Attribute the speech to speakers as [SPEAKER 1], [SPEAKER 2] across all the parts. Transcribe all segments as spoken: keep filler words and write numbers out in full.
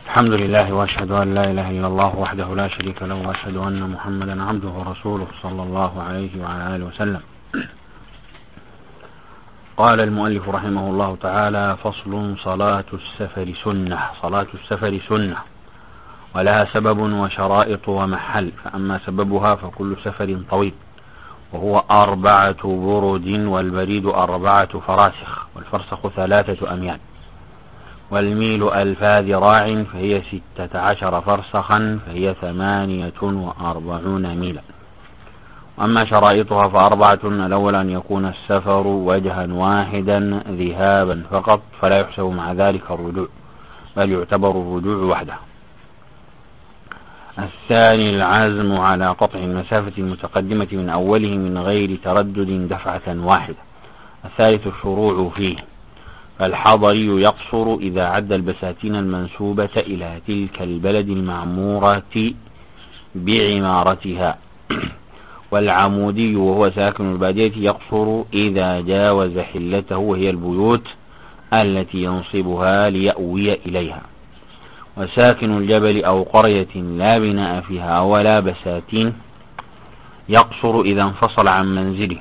[SPEAKER 1] الحمد لله وأشهد أن لا إله إلا الله وحده لا شريك له وأشهد أن محمدا عبده ورسوله صلى الله عليه وعلى آله وسلم. قال المؤلف رحمه الله تعالى: فصل: صلاة السفر سنة. صلاة السفر سنة ولها سبب وشرائط ومحل. فأما سببها فكل سفر طويل، وهو أربعة برد، والبريد أربعة فراسخ، والفرسخ ثلاثة أميال، والميل ألفا ذراع، فهي ستة عشر فرسخا، فهي ثمانية وأربعون ميلا. وأما شرائطها فأربعة: الأول أن يكون السفر وجها واحدا ذهابا فقط، فلا يحسب مع ذلك الرجوع، بل يعتبر الرجوع وحده. الثاني العزم على قطع المسافة المتقدمة من أوله من غير تردد دفعة واحدة. الثالث الشروع فيه، فالحضري يقصر إذا عد البساتين المنسوبة إلى تلك البلد المعمورة بعمارتها. والعمودي وهو ساكن البادية يقصر إذا جاوز حلته، وهي البيوت التي ينصبها ليأوي إليها. وساكن الجبل أو قرية لا بناء فيها ولا بساتين يقصر إذا انفصل عن منزله.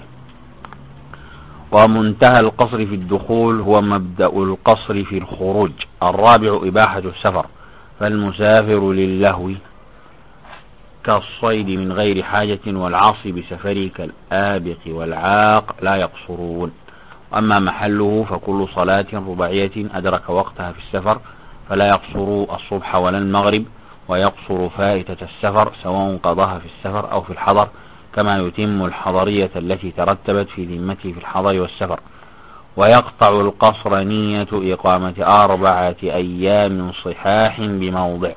[SPEAKER 1] ومنتهى القصر في الدخول هو مبدأ القصر في الخروج. الرابع إباحة السفر، فالمسافر للهو كالصيد من غير حاجة والعاصي بسفره كالآبق والعاق لا يقصرون. وأما محله فكل صلاة رباعية أدرك وقتها في السفر فلا يقصر الصبح ولا المغرب، ويقصر فائتة السفر سواء قضاها في السفر أو في الحضر، كما يتم الحضرية التي ترتبت في ذمته في الحضر والسفر. ويقطع القصر نية إقامة أربعة أيام صحاح بموضع.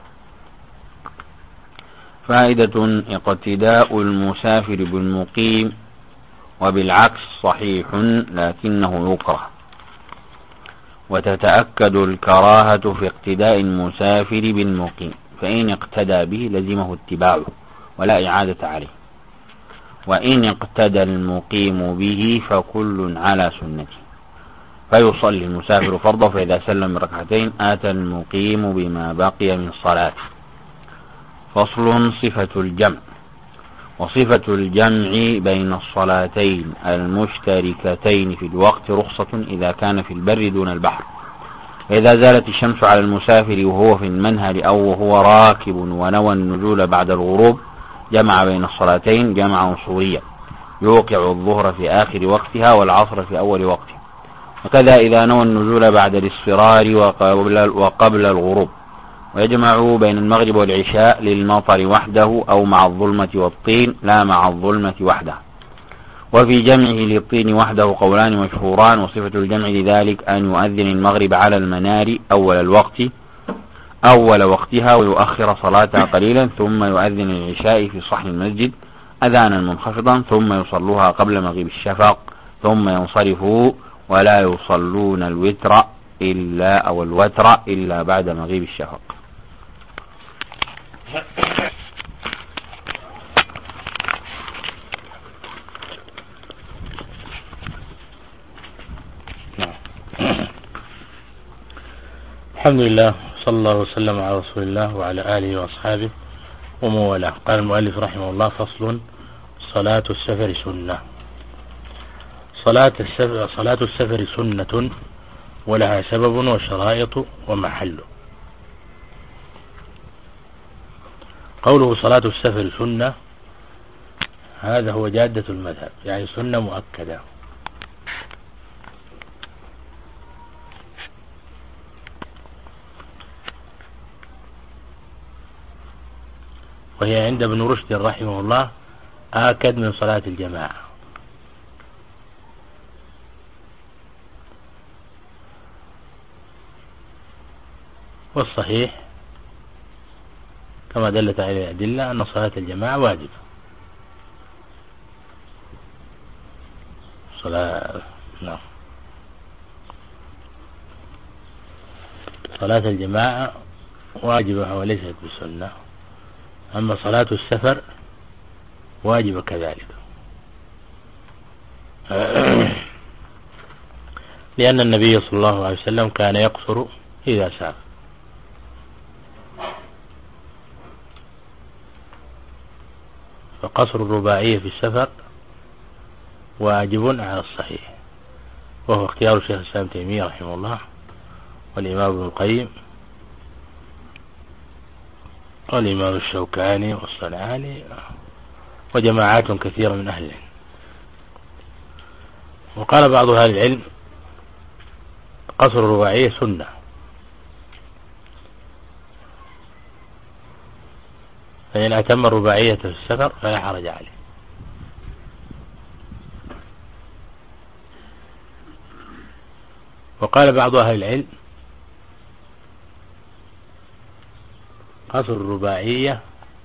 [SPEAKER 1] فائدة: اقتداء المسافر بالمقيم، وبالعكس صحيح لكنه يكره. وتتأكد الكراهة في اقتداء المسافر بالمقيم، فإن اقتدى به لزمه اتباعه ولا إعادة عليه. وإن اقتدى المقيم به فكل على سنته، فيصلي المسافر فرضه، فإذا سلم من ركعتين آتى المقيم بما بقي من صلاته. فصل: صفة الجمع. وصفة الجمع بين الصلاتين المشتركتين في الوقت رخصة إذا كان في البر دون البحر. فإذا زالت الشمس على المسافر وهو في المنهل أو وهو راكب ونوى النزول بعد الغروب جمع بين الصلاتين جمعا صوريا، يوقع الظهر في آخر وقتها والعصر في أول وقته. وكذا إذا نوى النزول بعد الاصفرار وقبل, وقبل الغروب. ويجمع بين المغرب والعشاء للمطر وحده أو مع الظلمة والطين لا مع الظلمة وحده. وفي جمعه للطين وحده قولان مشهوران. وصفة الجمع لذلك أن يؤذن المغرب على المنار أول الوقت أول وقتها ويؤخر صلاتها قليلا، ثم يؤذن العشاء في صحن المسجد أذانا منخفضا، ثم يصلوها قبل مغيب الشفق، ثم ينصرفوا ولا يصلون الوتر إلا أو الوتر إلا بعد مغيب الشفق.
[SPEAKER 2] الحمد لله، صلى الله وسلم على رسول الله وعلى آله وأصحابه ومن والاه. قال المؤلف رحمه الله: فصل: صلاة السفر سنة. صلاة السفر, صلاة السفر سنة ولها سبب وشرائط ومحل. قوله صلاة السفر سنة، هذا هو جادة المذهب، يعني سنة مؤكدة. وهي عند ابن رشد رحمه الله آكد من صلاة الجماعة. والصحيح كما دلت عليه الأدلة أن صلاة الجماعة واجبة. صلاة نعم صلاة الجماعة واجبة وليست بسنة. أما صلاة السفر واجبة كذلك، لأن النبي صلى الله عليه وسلم كان يقصر إذا سافر. فقصر الرباعية في السفر واجب على الصحيح، وهو اختيار الشيخ الإسلام تيمية رحمه الله والإمام ابن القيم والإمام الشوكاني والصنعاني وجماعات كثيرة من أهل العلم. وقال بعض أهل العلم قصر الرباعية سنة، فإن أتم الرباعية في السفر فلا حرج عليه. وقال بعض أهل العلم قصر الرباعية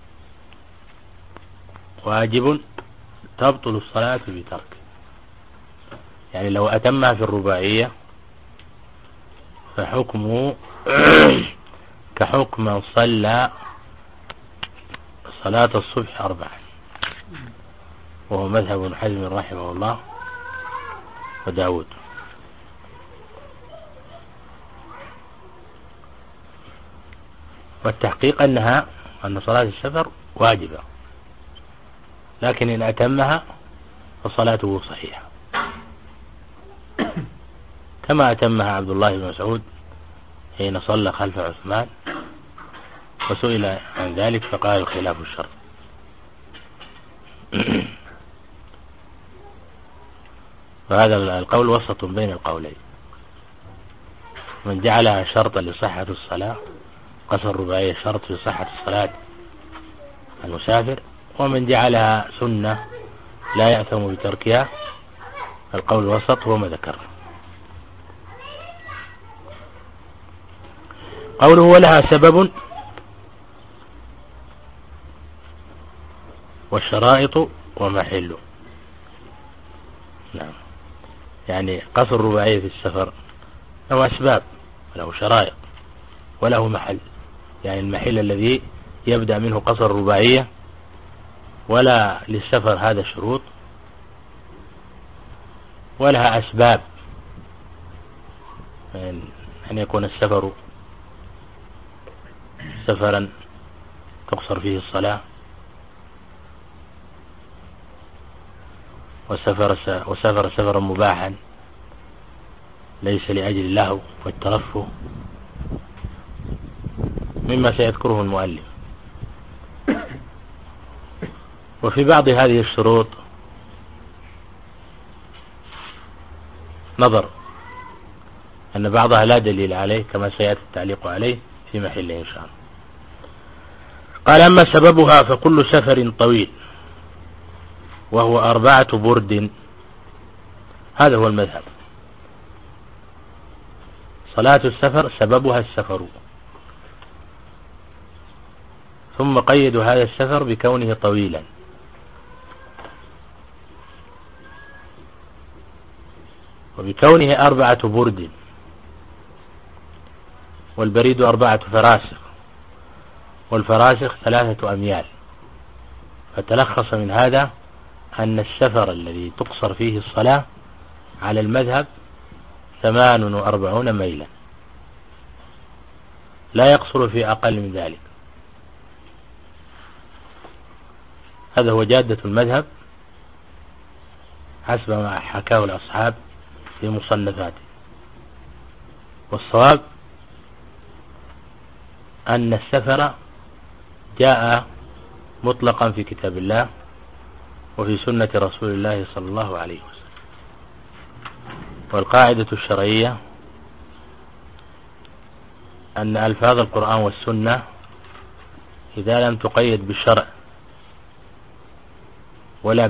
[SPEAKER 2] واجب تبطل الصلاة بترك، يعني لو أتمها في الرباعية فحكمه كحكم من صلى صلاة الصبح أربعا، وهو مذهب ابن حزم رحمه الله وداود. والتحقيق أنها أن صلاة السفر واجبة، لكن إن أتمها فصلاته صحيحة، كما أتمها عبد الله بن مسعود حين صلى خلف عثمان وسئل عن ذلك فقال الخلاف الشرط. وهذا القول وسط بين القولين، من جعلها شرطا لصحة الصلاة قصر الرباعية شرط في صحة الصلاة المسافر، ومن جعلها سنة لا يأثم بتركها، القول الوسط هو ما ذكر. قوله ولها سبب والشرائط ومحله. نعم، يعني قصر الرباعية في السفر له أسباب وله شرائط وله محل، يعني المحل الذي يبدأ منه قصر الرباعية، ولا للسفر هذا شروط، ولها أسباب، أن يكون السفر سفرا تقصر فيه الصلاة، وسفر وسفر سفرا مباحا ليس لأجل اللهو والترفه، مما سيذكره المؤلف. وفي بعض هذه الشروط نظر أن بعضها لا دليل عليه، كما سيأتي التعليق عليه في محله إن شاء الله. قال أما سببها فكل سفر طويل وهو أربعة برد، هذا هو المذهب. صلاة السفر سببها السفر، ثم قيدوا هذا السفر بكونه طويلا، وبكونه أربعة برد، والبريد أربعة فراسخ، والفراسخ ثلاثة أميال، فتلخص من هذا أن السفر الذي تقصر فيه الصلاة على المذهب ثمان وأربعون ميلا، لا يقصر في أقل من ذلك. هذا هو جادة المذهب حسب ما حكاه الأصحاب في مصنفاته. والصواب أن السفر جاء مطلقا في كتاب الله وفي سنة رسول الله صلى الله عليه وسلم. والقاعدة الشرعية أن ألفاظ القرآن والسنة إذا لم تقيد بالشرع ولا